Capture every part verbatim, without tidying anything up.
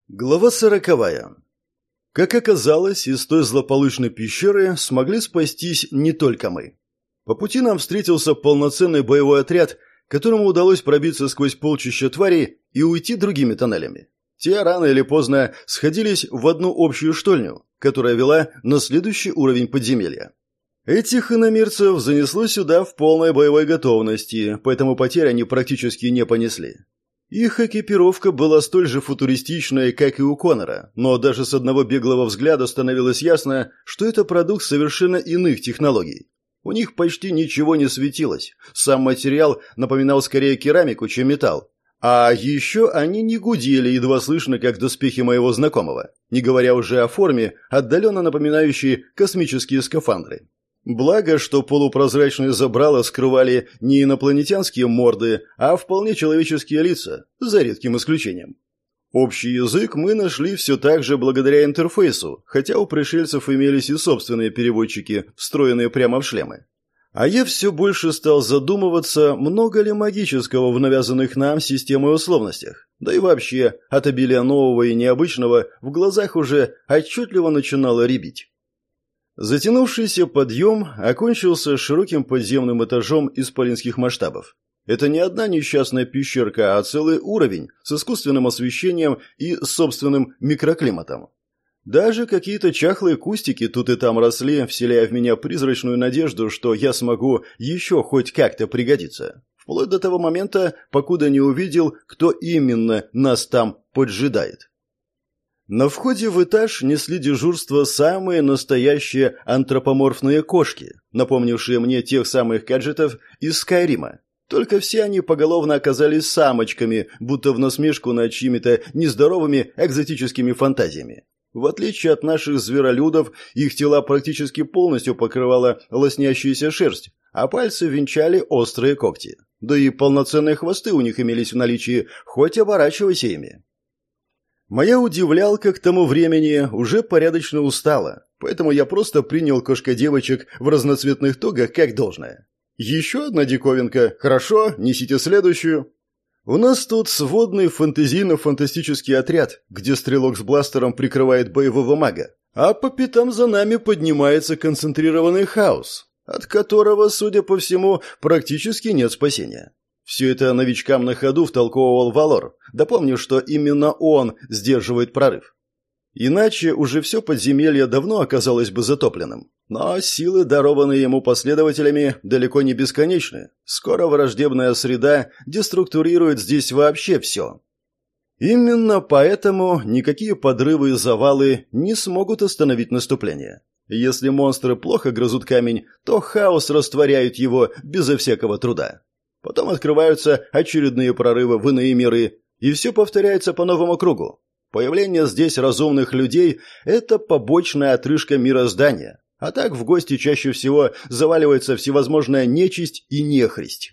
Глава сороковая. Как оказалось, из той злополучной пещеры смогли спастись не только мы. По пути нам встретился полноценный боевой отряд, которому удалось пробиться сквозь полчища тварей и уйти другими тоннелями. Те рано или поздно сходились в одну общую штольню, которая вела на следующий уровень подземелья. Этих иномирцев занесло сюда в полной боевой готовности, поэтому потерь они практически не понесли. Их экипировка была столь же футуристичной, как и у Коннора, но даже с одного беглого взгляда становилось ясно, что это продукт совершенно иных технологий. У них почти ничего не светилось, сам материал напоминал скорее керамику, чем металл. А еще они не гудели, едва слышно, как доспехи моего знакомого, не говоря уже о форме, отдаленно напоминающей космические скафандры. Благо, что полупрозрачные забрала скрывали не инопланетянские морды, а вполне человеческие лица, за редким исключением. Общий язык мы нашли все так же благодаря интерфейсу, хотя у пришельцев имелись и собственные переводчики, встроенные прямо в шлемы. А я все больше стал задумываться, много ли магического в навязанных нам системой условностях. Да и вообще, от обилия нового и необычного в глазах уже отчетливо начинало рябить. Затянувшийся подъем окончился широким подземным этажом исполинских масштабов. Это не одна несчастная пещерка, а целый уровень с искусственным освещением и собственным микроклиматом. Даже какие-то чахлые кустики тут и там росли, вселяя в меня призрачную надежду, что я смогу еще хоть как-то пригодиться. Вплоть до того момента, покуда не увидел, кто именно нас там поджидает. На входе в этаж несли дежурство самые настоящие антропоморфные кошки, напомнившие мне тех самых гаджетов из Скайрима. Только все они поголовно оказались самочками, будто в насмешку над чьими-то нездоровыми экзотическими фантазиями. В отличие от наших зверолюдов, их тела практически полностью покрывала лоснящаяся шерсть, а пальцы венчали острые когти. Да и полноценные хвосты у них имелись в наличии, хоть оборачивайся ими. Моя удивлялка к тому времени уже порядочно устала, поэтому я просто принял кошка-девочек в разноцветных тогах как должное. Еще одна диковинка. Хорошо, несите следующую. У нас тут сводный фэнтезийно-фантастический отряд, где стрелок с бластером прикрывает боевого мага, а по пятам за нами поднимается концентрированный хаос, от которого, судя по всему, практически нет спасения. Все это новичкам на ходу втолковывал Валор, допомнив, что именно он сдерживает прорыв. Иначе уже все подземелье давно оказалось бы затопленным. Но силы, дарованные ему последователями, далеко не бесконечны. Скоро враждебная среда деструктурирует здесь вообще все. Именно поэтому никакие подрывы и завалы не смогут остановить наступление. Если монстры плохо грызут камень, то хаос растворяет его безо всякого труда. Потом открываются очередные прорывы в иные миры, и все повторяется по новому кругу. Появление здесь разумных людей – это побочная отрыжка мироздания, а так в гости чаще всего заваливается всевозможная нечисть и нехристь.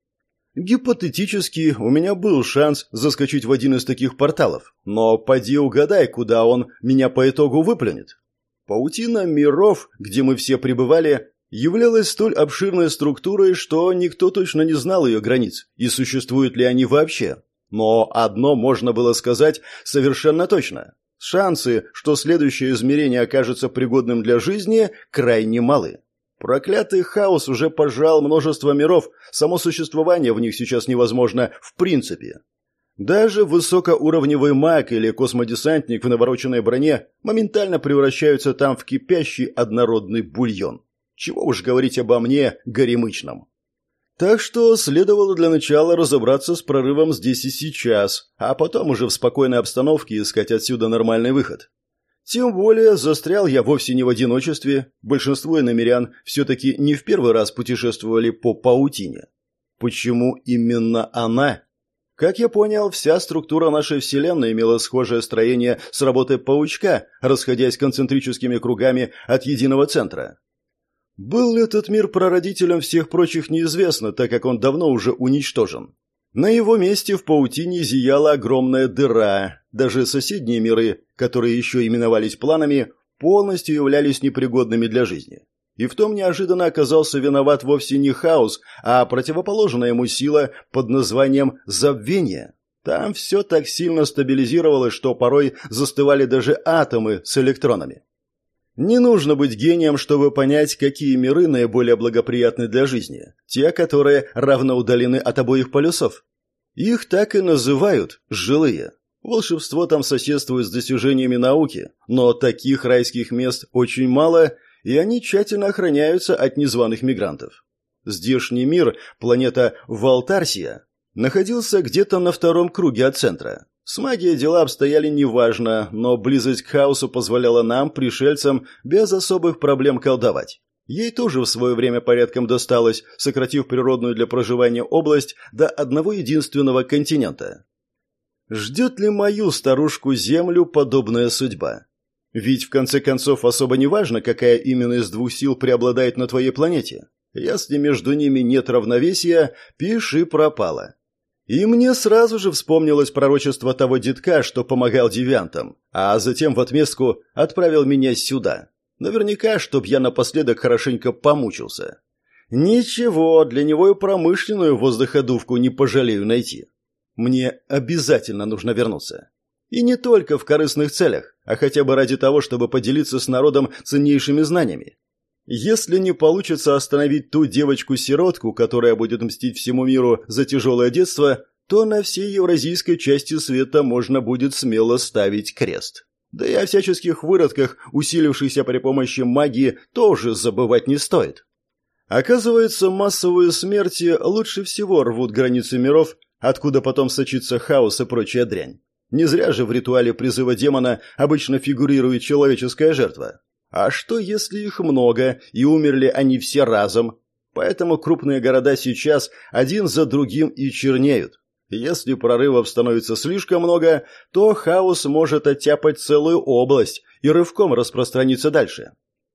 Гипотетически у меня был шанс заскочить в один из таких порталов, но поди угадай, куда он меня по итогу выплюнет. Паутина миров, где мы все пребывали, являлась столь обширной структурой, что никто точно не знал ее границ, и существуют ли они вообще. Но одно можно было сказать совершенно точно. Шансы, что следующее измерение окажется пригодным для жизни, крайне малы. Проклятый хаос уже пожрал множество миров, само существование в них сейчас невозможно в принципе. Даже высокоуровневый маг или космодесантник в навороченной броне моментально превращаются там в кипящий однородный бульон. Чего уж говорить обо мне, горемычном. Так что следовало для начала разобраться с прорывом здесь и сейчас, а потом уже в спокойной обстановке искать отсюда нормальный выход. Тем более застрял я вовсе не в одиночестве, большинство иномирян все-таки не в первый раз путешествовали по паутине. Почему именно она? Как я понял, вся структура нашей Вселенной имела схожее строение с работой паучка, расходясь концентрическими кругами от единого центра. Был ли этот мир прародителем всех прочих неизвестно, так как он давно уже уничтожен. На его месте в паутине зияла огромная дыра. Даже соседние миры, которые еще именовались планами, полностью являлись непригодными для жизни. И в том неожиданно оказался виноват вовсе не хаос, а противоположная ему сила под названием «забвение». Там все так сильно стабилизировалось, что порой застывали даже атомы с электронами. Не нужно быть гением, чтобы понять, какие миры наиболее благоприятны для жизни. Те, которые равно удалены от обоих полюсов. Их так и называют «жилые». Волшебство там соседствует с достижениями науки, но таких райских мест очень мало, и они тщательно охраняются от незваных мигрантов. Здешний мир, планета Валтарсия, находился где-то на втором круге от центра. С магией дела обстояли неважно, но близость к хаосу позволяла нам, пришельцам, без особых проблем колдовать. Ей тоже в свое время порядком досталось, сократив природную для проживания область до одного единственного континента. Ждет ли мою старушку-Землю подобная судьба? Ведь в конце концов особо не важно, какая именно из двух сил преобладает на твоей планете. Если между ними нет равновесия, пиши пропало. И мне сразу же вспомнилось пророчество того детка, что помогал девиантам, а затем в отместку отправил меня сюда. Наверняка, чтоб я напоследок хорошенько помучился. Ничего, для него и промышленную воздуходувку не пожалею найти. Мне обязательно нужно вернуться. И не только в корыстных целях, а хотя бы ради того, чтобы поделиться с народом ценнейшими знаниями. Если не получится остановить ту девочку-сиротку, которая будет мстить всему миру за тяжелое детство, то на всей евразийской части света можно будет смело ставить крест. Да и о всяческих выродках, усилившихся при помощи магии, тоже забывать не стоит. Оказывается, массовые смерти лучше всего рвут границы миров, откуда потом сочится хаос и прочая дрянь. Не зря же в ритуале призыва демона обычно фигурирует человеческая жертва. А что, если их много, и умерли они все разом? Поэтому крупные города сейчас один за другим и чернеют. Если прорывов становится слишком много, то хаос может оттяпать целую область и рывком распространиться дальше.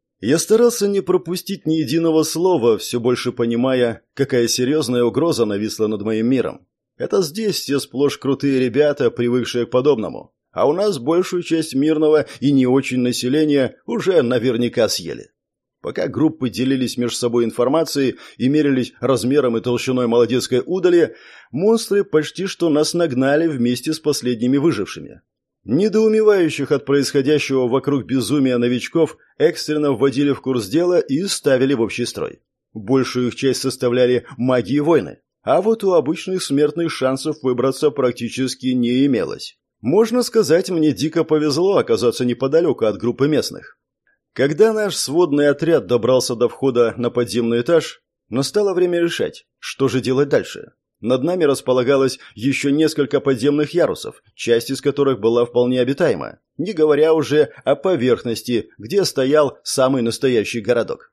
Я старался не пропустить ни единого слова, все больше понимая, какая серьезная угроза нависла над моим миром. Это здесь все сплошь крутые ребята, привыкшие к подобному. А у нас большую часть мирного и не очень населения уже наверняка съели. Пока группы делились между собой информацией и мерились размером и толщиной молодецкой удали, монстры почти что нас нагнали вместе с последними выжившими. Недоумевающих от происходящего вокруг безумия новичков экстренно вводили в курс дела и ставили в общий строй. Большую их часть составляли маги и воины, а вот у обычных смертных шансов выбраться практически не имелось. Можно сказать, мне дико повезло оказаться неподалеку от группы местных. Когда наш сводный отряд добрался до входа на подземный этаж, настало время решать, что же делать дальше. Над нами располагалось еще несколько подземных ярусов, часть из которых была вполне обитаема, не говоря уже о поверхности, где стоял самый настоящий городок.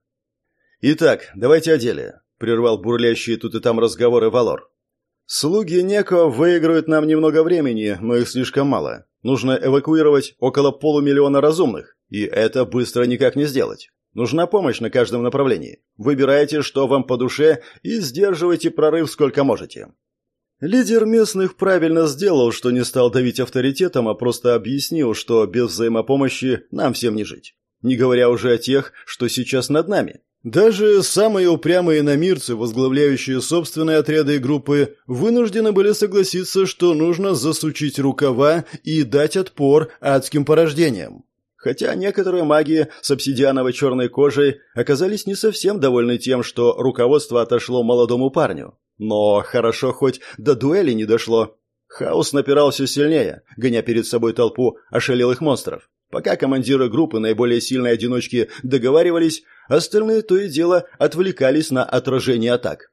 «Итак, давайте о деле», — прервал бурлящие тут и там разговоры Валор. «Слуги Неко выиграют нам немного времени, но их слишком мало. Нужно эвакуировать около полумиллиона разумных, и это быстро никак не сделать. Нужна помощь на каждом направлении. Выбирайте, что вам по душе, и сдерживайте прорыв сколько можете». Лидер местных правильно сделал, что не стал давить авторитетом, а просто объяснил, что без взаимопомощи нам всем не жить. Не говоря уже о тех, что сейчас над нами. Даже самые упрямые иномирцы, возглавляющие собственные отряды и группы, вынуждены были согласиться, что нужно засучить рукава и дать отпор адским порождениям. Хотя некоторые маги с обсидиановой черной кожей оказались не совсем довольны тем, что руководство отошло молодому парню. Но хорошо хоть до дуэли не дошло. Хаос напирал все сильнее, гоня перед собой толпу ошалелых монстров. Пока командиры группы, наиболее сильные одиночки, договаривались, остальные то и дело отвлекались на отражение атак.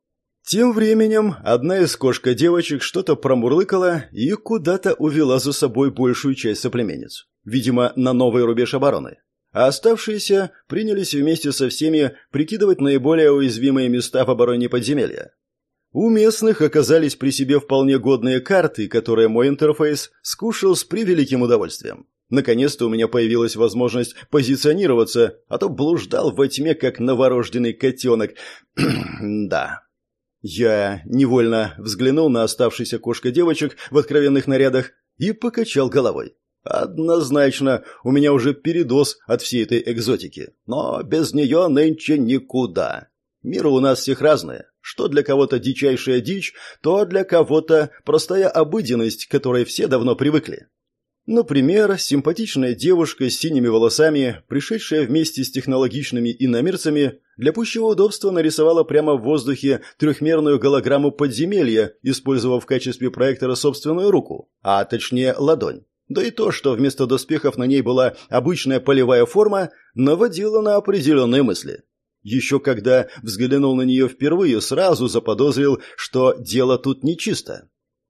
Тем временем одна из кошка-девочек что-то промурлыкала и куда-то увела за собой большую часть соплеменниц. Видимо, на новый рубеж обороны. А оставшиеся принялись вместе со всеми прикидывать наиболее уязвимые места в обороне подземелья. У местных оказались при себе вполне годные карты, которые мой интерфейс скушал с превеликим удовольствием. Наконец-то у меня появилась возможность позиционироваться, а то блуждал во тьме, как новорожденный котенок. Да. Я невольно взглянул на оставшихся кошка-девочек в откровенных нарядах и покачал головой. Однозначно, у меня уже передоз от всей этой экзотики, но без нее нынче никуда. Миры у нас всех разные, Что для кого-то дичайшая дичь, то для кого-то простая обыденность, к которой все давно привыкли. Например, симпатичная девушка с синими волосами, пришедшая вместе с технологичными иномирцами, для пущего удобства нарисовала прямо в воздухе трехмерную голограмму подземелья, использовав в качестве проектора собственную руку, а точнее ладонь. Да и то, что вместо доспехов на ней была обычная полевая форма, наводило на определенные мысли. Еще когда взглянул на нее впервые, сразу заподозрил, что дело тут нечисто.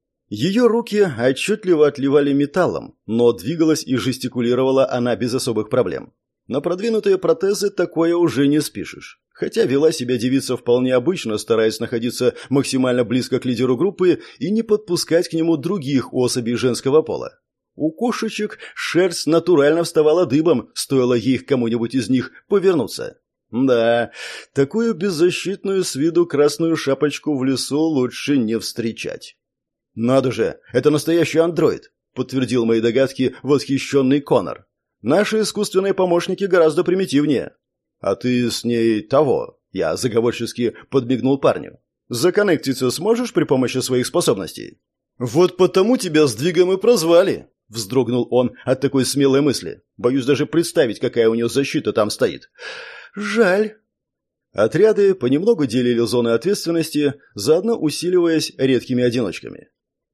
Ее руки отчетливо отливали металлом, но двигалась и жестикулировала она без особых проблем. На продвинутые протезы такое уже не спишешь. Хотя вела себя девица вполне обычно, стараясь находиться максимально близко к лидеру группы и не подпускать к нему других особей женского пола. У кошечек шерсть натурально вставала дыбом, стоило ей к кому-нибудь из них повернуться. Да, такую беззащитную с виду красную шапочку в лесу лучше не встречать. «Надо же, это настоящий андроид», — подтвердил мои догадки восхищенный Конор. «Наши искусственные помощники гораздо примитивнее». «А ты с ней того?» — я заговорчески подмигнул парню. «Законнектиться сможешь при помощи своих способностей?» «Вот потому тебя сдвигом и прозвали», — вздрогнул он от такой смелой мысли. «Боюсь даже представить, какая у нее защита там стоит». «Жаль». Отряды понемногу делили зоны ответственности, заодно усиливаясь редкими одиночками.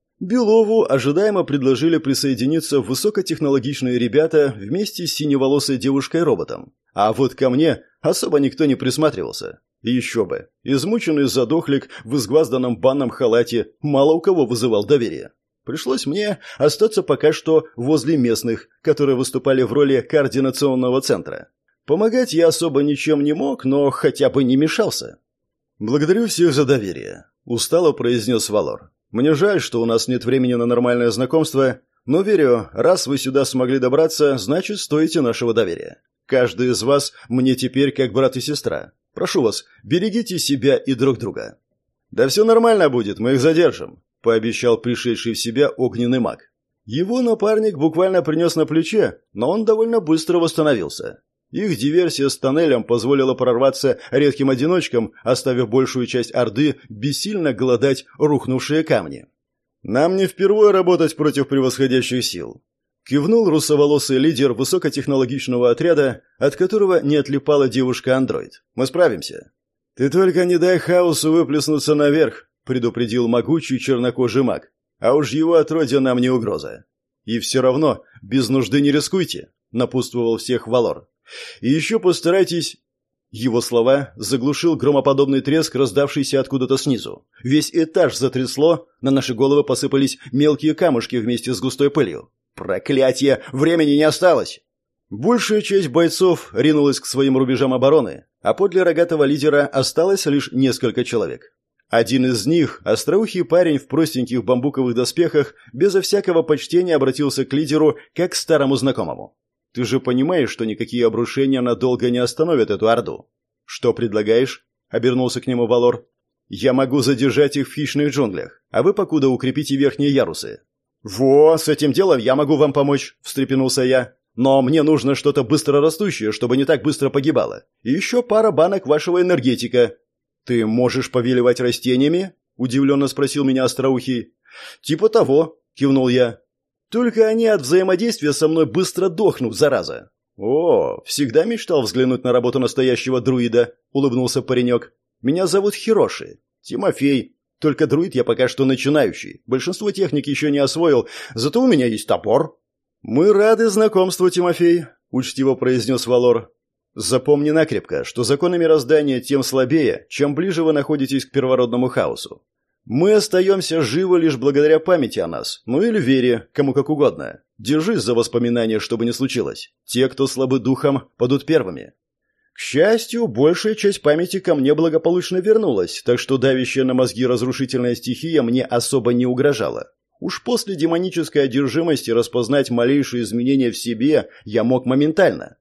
Белову ожидаемо предложили присоединиться высокотехнологичные ребята вместе с синеволосой девушкой-роботом. А вот ко мне особо никто не присматривался. И еще бы, измученный задохлик в изгвазданном банном халате мало у кого вызывал доверие. Пришлось мне остаться пока что возле местных, которые выступали в роли координационного центра. Помогать я особо ничем не мог, но хотя бы не мешался. «Благодарю всех за доверие», — устало произнес Валор. «Мне жаль, что у нас нет времени на нормальное знакомство, но верю, раз вы сюда смогли добраться, значит, стоите нашего доверия. Каждый из вас мне теперь как брат и сестра. Прошу вас, берегите себя и друг друга». «Да все нормально будет, мы их задержим», — пообещал пришедший в себя огненный маг. Его напарник буквально принес на плече, но он довольно быстро восстановился. Их диверсия с тоннелем позволила прорваться редким одиночкам, оставив большую часть Орды бессильно голодать рухнувшие камни. «Нам не впервые работать против превосходящих сил», — кивнул русоволосый лидер высокотехнологичного отряда, от которого не отлипала девушка-андроид. «Мы справимся». «Ты только не дай хаосу выплеснуться наверх», — предупредил могучий чернокожий маг. «А уж его отродье нам не угроза». «И все равно без нужды не рискуйте», — напутствовал всех Валор. «И еще постарайтесь...» Его слова заглушил громоподобный треск, раздавшийся откуда-то снизу. Весь этаж затрясло, на наши головы посыпались мелкие камушки вместе с густой пылью. «Проклятье! Времени не осталось!» Большая часть бойцов ринулась к своим рубежам обороны, а подле рогатого лидера осталось лишь несколько человек. Один из них, остроухий парень в простеньких бамбуковых доспехах, безо всякого почтения обратился к лидеру как к старому знакомому. «Ты же понимаешь, что никакие обрушения надолго не остановят эту орду?» «Что предлагаешь?» — обернулся к нему Валор. «Я могу задержать их в хищных джунглях, а вы покуда укрепите верхние ярусы». «Во, с этим делом я могу вам помочь», — встрепенулся я. «Но мне нужно что-то быстрорастущее, чтобы не так быстро погибало. И еще пара банок вашего энергетика». «Ты можешь повелевать растениями?» — удивленно спросил меня остроухий. «Типа того», — кивнул я. «Только они от взаимодействия со мной быстро дохнут, зараза». «О, всегда мечтал взглянуть на работу настоящего друида», — улыбнулся паренек. «Меня зовут Хироши. Тимофей. Только друид я пока что начинающий. Большинство техник еще не освоил, зато у меня есть топор». «Мы рады знакомству, Тимофей», — учтиво произнес Валор. «Запомни накрепко, что законы мироздания тем слабее, чем ближе вы находитесь к первородному хаосу. Мы остаемся живы лишь благодаря памяти о нас, ну или вере, кому как угодно. Держись за воспоминания, чтобы не случилось. Те, кто слабы духом, падут первыми». К счастью, большая часть памяти ко мне благополучно вернулась, так что давящая на мозги разрушительная стихия мне особо не угрожала. Уж после демонической одержимости распознать малейшие изменения в себе я мог моментально.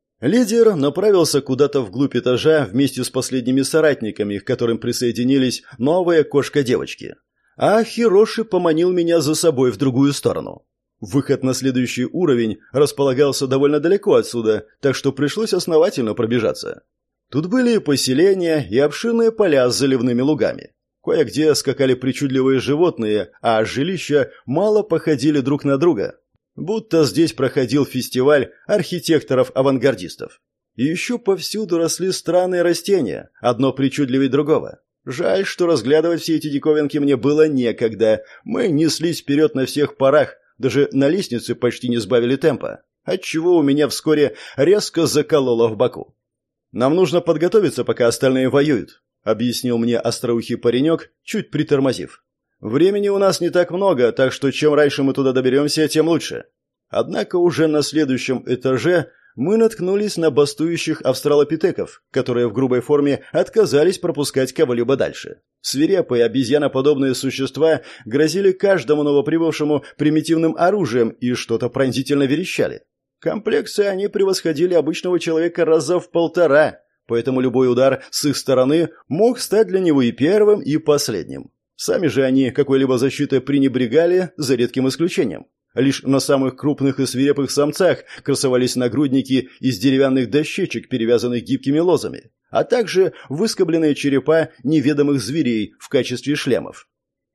Лидер направился куда-то вглубь этажа вместе с последними соратниками, к которым присоединились новые кошка-девочки. А Хироши поманил меня за собой в другую сторону. Выход на следующий уровень располагался довольно далеко отсюда, так что пришлось основательно пробежаться. Тут были и поселения, и обширные поля с заливными лугами. Кое-где скакали причудливые животные, а жилища мало походили друг на друга. Будто здесь проходил фестиваль архитекторов-авангардистов. И еще повсюду росли странные растения, одно причудливее другого. Жаль, что разглядывать все эти диковинки мне было некогда. Мы неслись вперед на всех парах, даже на лестнице почти не сбавили темпа, отчего у меня вскоре резко закололо в боку. «Нам нужно подготовиться, пока остальные воюют», — объяснил мне остроухий паренек, чуть притормозив. «Времени у нас не так много, так что чем раньше мы туда доберемся, тем лучше». Однако уже на следующем этаже мы наткнулись на бастующих австралопитеков, которые в грубой форме отказались пропускать кого-либо дальше. Свирепые обезьяноподобные существа грозили каждому новоприбывшему примитивным оружием и что-то пронзительно верещали. Комплекции они превосходили обычного человека раза в полтора, поэтому любой удар с их стороны мог стать для него и первым, и последним. Сами же они какой-либо защитой пренебрегали, за редким исключением. Лишь на самых крупных и свирепых самцах красовались нагрудники из деревянных дощечек, перевязанных гибкими лозами, а также выскобленные черепа неведомых зверей в качестве шлемов.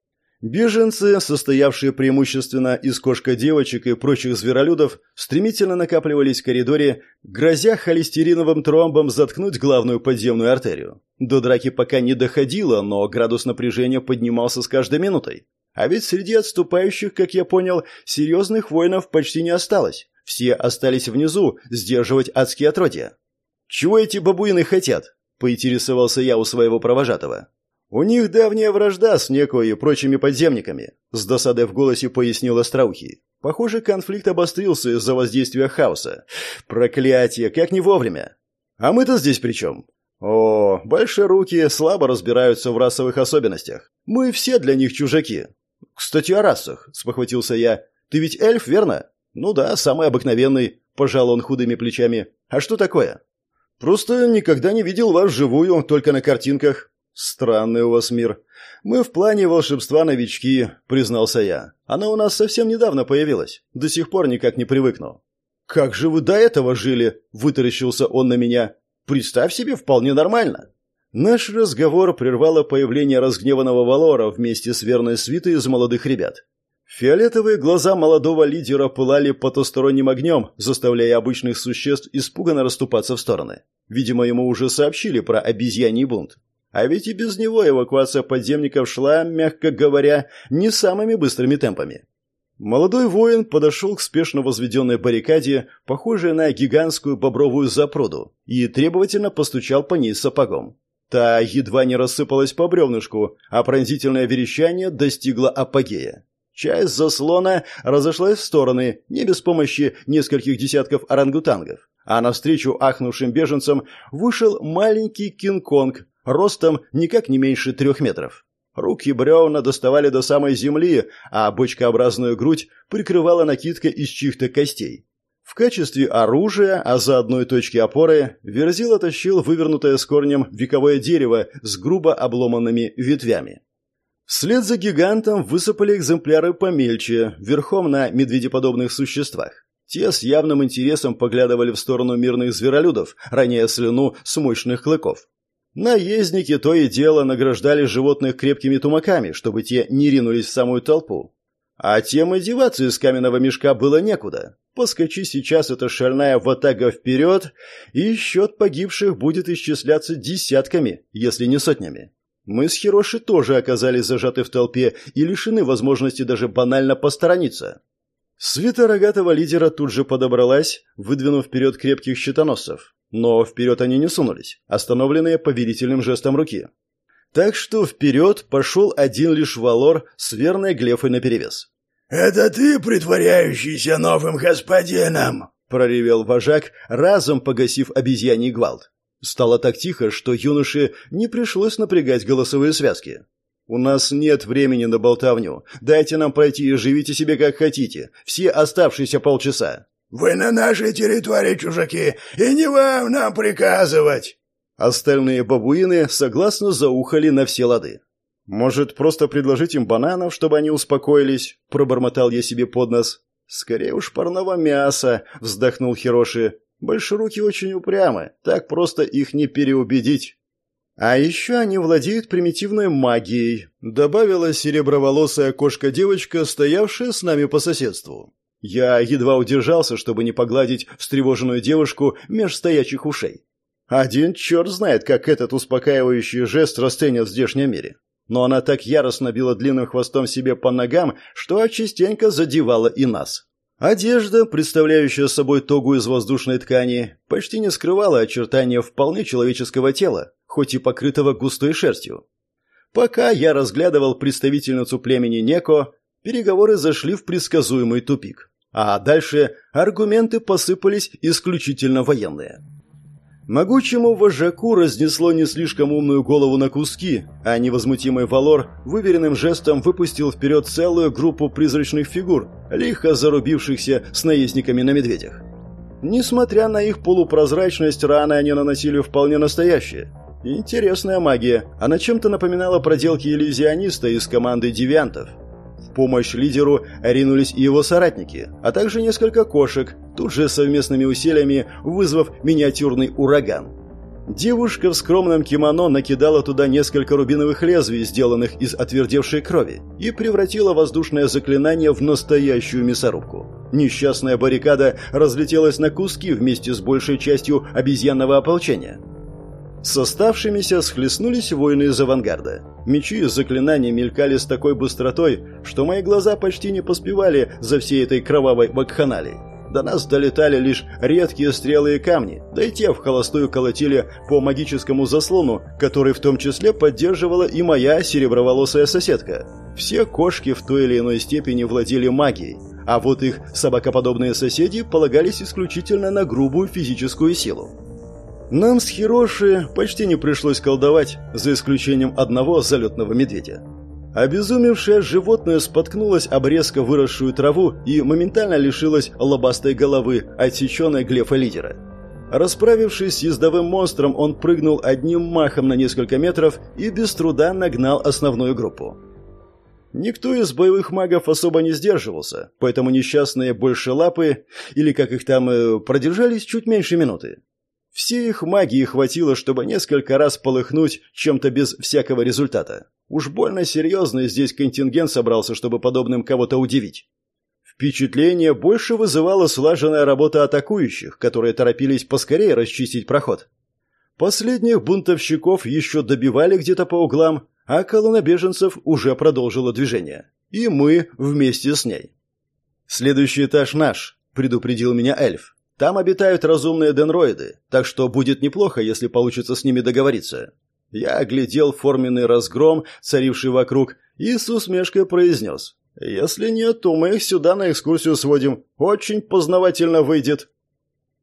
Беженцы, состоявшие преимущественно из кошка-девочек и прочих зверолюдов, стремительно накапливались в коридоре, грозя холестериновым тромбом заткнуть главную подземную артерию. До драки пока не доходило, но градус напряжения поднимался с каждой минутой. А ведь среди отступающих, как я понял, серьезных воинов почти не осталось. Все остались внизу, сдерживать адские отродья. «Чего эти бабуины хотят?» – поинтересовался я у своего провожатого. «У них давняя вражда с Неко и прочими подземниками», – с досадой в голосе пояснил Остроухий. «Похоже, конфликт обострился из-за воздействия хаоса. Проклятие, как не вовремя. А мы-то здесь при чем? О, большеруки слабо разбираются в расовых особенностях. Мы все для них чужаки». «Кстати, о расах», — спохватился я. «Ты ведь эльф, верно?» «Ну да, самый обыкновенный», — пожал он худыми плечами. «А что такое?» «Просто никогда не видел вас вживую, только на картинках». «Странный у вас мир. Мы в плане волшебства новички», — признался я. «Она у нас совсем недавно появилась. До сих пор никак не привыкну». «Как же вы до этого жили?» — вытаращился он на меня. «Представь себе, вполне нормально». Наш разговор прервало появление разгневанного Валора вместе с верной свитой из молодых ребят. Фиолетовые глаза молодого лидера пылали потусторонним огнем, заставляя обычных существ испуганно расступаться в стороны. Видимо, ему уже сообщили про обезьяний бунт. А ведь и без него эвакуация подземников шла, мягко говоря, не самыми быстрыми темпами. Молодой воин подошел к спешно возведенной баррикаде, похожей на гигантскую бобровую запруду, и требовательно постучал по ней сапогом. Та едва не рассыпалась по бревнышку, а пронзительное верещание достигло апогея. Часть заслона разошлась в стороны, не без помощи нескольких десятков орангутангов, а навстречу ахнувшим беженцам вышел маленький Кинг-Конг, ростом никак не меньше трех метров. Руки бревна доставали до самой земли, а бочкообразную грудь прикрывала накидка из чьих-то костей. В качестве оружия, а заодно и точки опоры, Верзила тащил вывернутое с корнем вековое дерево с грубо обломанными ветвями. Вслед за гигантом высыпали экземпляры помельче, верхом на медведеподобных существах. Те с явным интересом поглядывали в сторону мирных зверолюдов, роняя слюну с мощных клыков. Наездники то и дело награждали животных крепкими тумаками, чтобы те не ринулись в самую толпу. А тем и деваться из каменного мешка было некуда. Поскочи сейчас эта шальная ватага вперед, и счет погибших будет исчисляться десятками, если не сотнями. Мы с Хироши тоже оказались зажаты в толпе и лишены возможности даже банально посторониться. Свита рогатого лидера тут же подобралась, выдвинув вперед крепких щитоносцев. Но вперед они не сунулись, остановленные повелительным жестом руки. Так что вперед пошел один лишь Валор с верной Глефой наперевес. «Это ты, притворяющийся новым господином?» — проревел вожак, разом погасив обезьяний гвалт. Стало так тихо, что юноше не пришлось напрягать голосовые связки. «У нас нет времени на болтовню. Дайте нам пройти и живите себе как хотите. Все оставшиеся полчаса». «Вы на нашей территории, чужаки, и не вам нам приказывать!» Остальные бабуины согласно заухали на все лады. «Может, просто предложить им бананов, чтобы они успокоились?» – пробормотал я себе под нос. «Скорее уж парного мяса», – вздохнул Хироши. Большеруки очень упрямы, так просто их не переубедить. А еще они владеют примитивной магией, добавила сереброволосая кошка-девочка, стоявшая с нами по соседству. Я едва удержался, чтобы не погладить встревоженную девушку меж стоячих ушей. Один черт знает, как этот успокаивающий жест расценят в здешнем мире. Но она так яростно била длинным хвостом себе по ногам, что частенько задевала и нас. Одежда, представляющая собой тогу из воздушной ткани, почти не скрывала очертания вполне человеческого тела, хоть и покрытого густой шерстью. Пока я разглядывал представительницу племени Неко, переговоры зашли в предсказуемый тупик. А дальше аргументы посыпались исключительно военные. Могучему вожаку разнесло не слишком умную голову на куски, а невозмутимый Валор выверенным жестом выпустил вперед целую группу призрачных фигур, лихо зарубившихся с наездниками на медведях. Несмотря на их полупрозрачность, раны они наносили вполне настоящие. Интересная магия, она чем-то напоминала проделки иллюзиониста из команды девиантов. В помощь лидеру ринулись и его соратники, а также несколько кошек, тут же совместными усилиями вызвав миниатюрный ураган. Девушка в скромном кимоно накидала туда несколько рубиновых лезвий, сделанных из отвердевшей крови, и превратила воздушное заклинание в настоящую мясорубку. Несчастная баррикада разлетелась на куски вместе с большей частью обезьянного ополчения. С оставшимися схлестнулись воины из авангарда. Мечи и заклинания мелькали с такой быстротой, что мои глаза почти не поспевали за всей этой кровавой вакханалией. До нас долетали лишь редкие стрелы и камни, да и те в холостую колотили по магическому заслону, который в том числе поддерживала и моя сереброволосая соседка. Все кошки в той или иной степени владели магией, а вот их собакоподобные соседи полагались исключительно на грубую физическую силу. Нам с Хироши почти не пришлось колдовать, за исключением одного залетного медведя. Обезумевшее животное споткнулось об резко выросшую траву и моментально лишилось лобастой головы, отсеченной глефа лидера. Расправившись с ездовым монстром, он прыгнул одним махом на несколько метров и без труда нагнал основную группу. Никто из боевых магов особо не сдерживался, поэтому несчастные большелапы, или как их там, продержались чуть меньше минуты. Всей их магии хватило, чтобы несколько раз полыхнуть чем-то без всякого результата. Уж больно серьезный здесь контингент собрался, чтобы подобным кого-то удивить. Впечатление больше вызывала слаженная работа атакующих, которые торопились поскорее расчистить проход. Последних бунтовщиков еще добивали где-то по углам, а колонна беженцев уже продолжила движение. И мы вместе с ней. «Следующий этаж наш», — предупредил меня эльф. Там обитают разумные денроиды, так что будет неплохо, если получится с ними договориться. Я оглядел форменный разгром, царивший вокруг, и с усмешкой произнес. Если нет, то мы их сюда на экскурсию сводим. Очень познавательно выйдет.